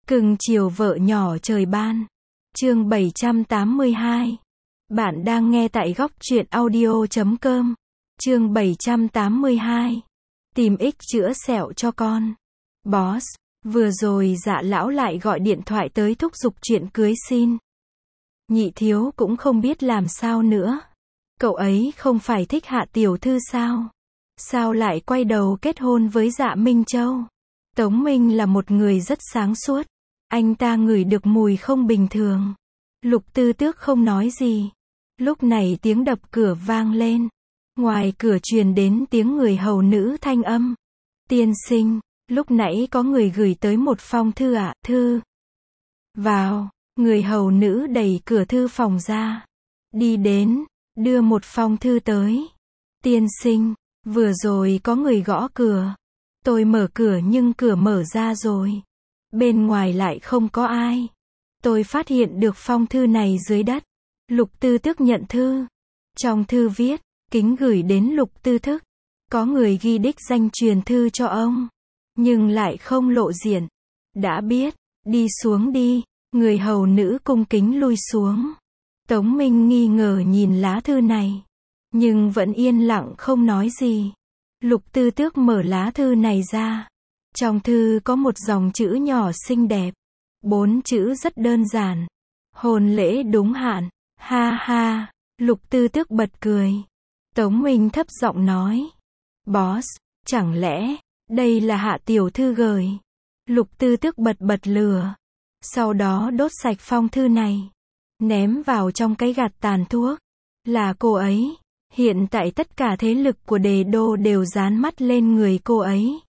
Cưng chiều vợ nhỏ trời ban. Chương 782. Bạn đang nghe tại góc truyện audio.com. Chương 782. Tìm ích chữa sẹo cho con. Boss, vừa rồi Dạ lão lại gọi điện thoại tới thúc giục chuyện cưới xin. Nhị thiếu cũng không biết làm sao nữa. Cậu ấy không phải thích Hạ tiểu thư sao? Sao lại quay đầu kết hôn với Dạ Minh Châu? Tống Minh là một người rất sáng suốt. Anh ta ngửi được mùi không bình thường. Lục Tư Tước không nói gì. Lúc này tiếng đập cửa vang lên. Ngoài cửa truyền đến tiếng người hầu nữ thanh âm. Tiên sinh, lúc nãy có người gửi tới một phong thư ạ. Thư. Vào, người hầu nữ đẩy cửa thư phòng ra. Đi đến, đưa một phong thư tới. Tiên sinh, vừa rồi có người gõ cửa. Tôi mở cửa nhưng cửa mở ra rồi. Bên ngoài lại không có ai. Tôi phát hiện được phong thư này dưới đất. Lục Tư Tước nhận thư. Trong thư viết, kính gửi đến Lục Tư Tước. Có người ghi đích danh truyền thư cho ông. Nhưng lại không lộ diện. Đã biết, đi xuống đi. Người hầu nữ cung kính lui xuống. Tống Minh nghi ngờ nhìn lá thư này. Nhưng vẫn yên lặng không nói gì. Lục Tư Tước mở lá thư này ra. Trong thư có một dòng chữ nhỏ xinh đẹp. 4 chữ rất đơn giản. Hôn lễ đúng hạn. Ha ha. Lục Tư Tước bật cười. Tống Minh thấp giọng nói. Boss, chẳng lẽ, đây là Hạ tiểu thư gửi. Lục Tư Tước bật lửa. Sau đó đốt sạch phong thư này. Ném vào trong cái gạt tàn thuốc. Là cô ấy. Hiện tại tất cả thế lực của Đề Đô đều dán mắt lên người cô ấy.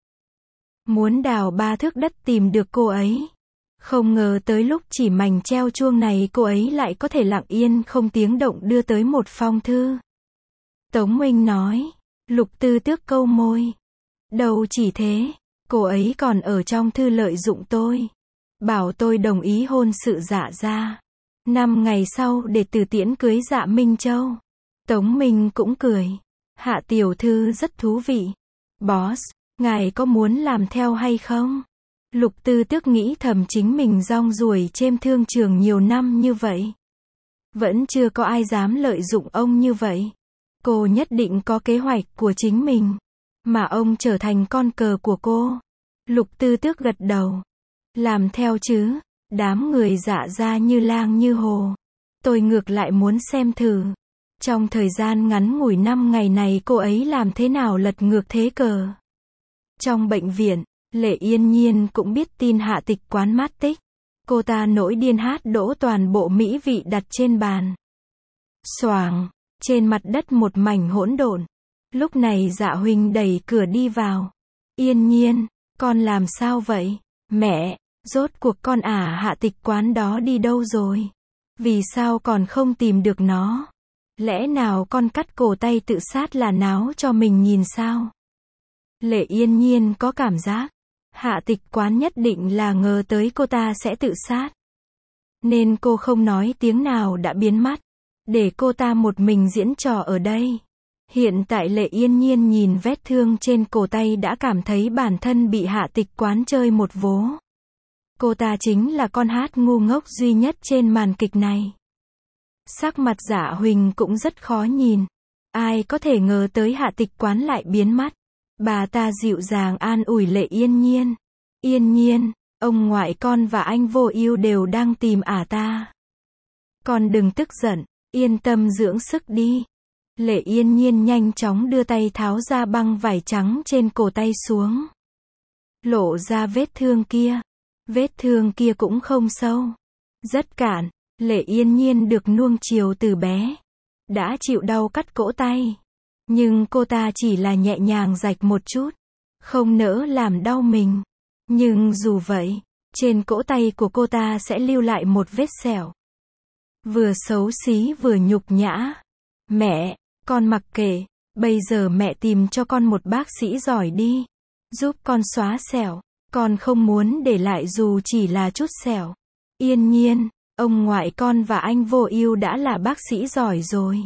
Muốn đào 3 thước đất tìm được cô ấy. Không ngờ tới lúc chỉ mảnh treo chuông này cô ấy lại có thể lặng yên không tiếng động đưa tới một phong thư. Tống Minh nói. Lục Tư Tước câu môi. Đâu chỉ thế, cô ấy còn ở trong thư lợi dụng tôi. Bảo tôi đồng ý hôn sự Dạ gia. 5 ngày sau để từ tiễn cưới Dạ Minh Châu. Tống Minh cũng cười. Hạ tiểu thư rất thú vị. Boss, ngài có muốn làm theo hay không? Lục Tư Tước nghĩ thầm chính mình rong ruổi trên thương trường nhiều năm như vậy. Vẫn chưa có ai dám lợi dụng ông như vậy. Cô nhất định có kế hoạch của chính mình. Mà ông trở thành con cờ của cô. Lục Tư Tước gật đầu. Làm theo chứ. Đám người Dạ gia như lang như hồ. Tôi ngược lại muốn xem thử. Trong thời gian ngắn ngủi 5 ngày này cô ấy làm thế nào lật ngược thế cờ. Trong bệnh viện, Lệ Yên Nhiên cũng biết tin Hạ Tịch Quán mát tích. Cô ta nổi điên hát đỗ toàn bộ mỹ vị đặt trên bàn. Xoàng, trên mặt đất một mảnh hỗn độn. Lúc này Dạ huynh đẩy cửa đi vào. Yên Nhiên, con làm sao vậy? Mẹ, rốt cuộc con Hạ Tịch Quán đó đi đâu rồi? Vì sao còn không tìm được nó? Lẽ nào con cắt cổ tay tự sát là náo cho mình nhìn sao? Lệ Yên Nhiên có cảm giác. Hạ Tịch Quán nhất định là ngờ tới cô ta sẽ tự sát. Nên cô không nói tiếng nào đã biến mất. Để cô ta một mình diễn trò ở đây. Hiện tại Lệ Yên Nhiên nhìn vết thương trên cổ tay đã cảm thấy bản thân bị Hạ Tịch Quán chơi một vố. Cô ta chính là con hát ngu ngốc duy nhất trên màn kịch này. Sắc mặt Dạ Huỳnh cũng rất khó nhìn. Ai có thể ngờ tới Hạ Tịch Quán lại biến mất. Bà ta dịu dàng an ủi Lệ Yên Nhiên. Yên Nhiên, ông ngoại con và anh Vô Ưu đều đang tìm ta. Con đừng tức giận, yên tâm dưỡng sức đi. Lệ Yên Nhiên nhanh chóng đưa tay tháo ra băng vải trắng trên cổ tay xuống. Lộ ra vết thương kia. Vết thương kia cũng không sâu. Rất cạn. Lệ Yên Nhiên được nuông chiều từ bé. Đã chịu đau cắt cổ tay. Nhưng cô ta chỉ là nhẹ nhàng rạch một chút. Không nỡ làm đau mình. Nhưng dù vậy, trên cổ tay của cô ta sẽ lưu lại một vết sẹo. Vừa xấu xí vừa nhục nhã. Mẹ, con mặc kệ. Bây giờ mẹ tìm cho con một bác sĩ giỏi đi. Giúp con xóa sẹo. Con không muốn để lại dù chỉ là chút sẹo. Yên Nhiên, ông ngoại con và anh Vô Ưu đã là bác sĩ giỏi rồi.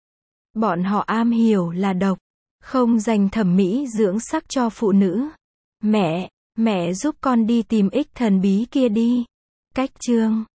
Bọn họ am hiểu là độc, không dành thẩm mỹ dưỡng sắc cho phụ nữ. Mẹ, Mẹ giúp con đi tìm ích thần bí kia đi. Cách chương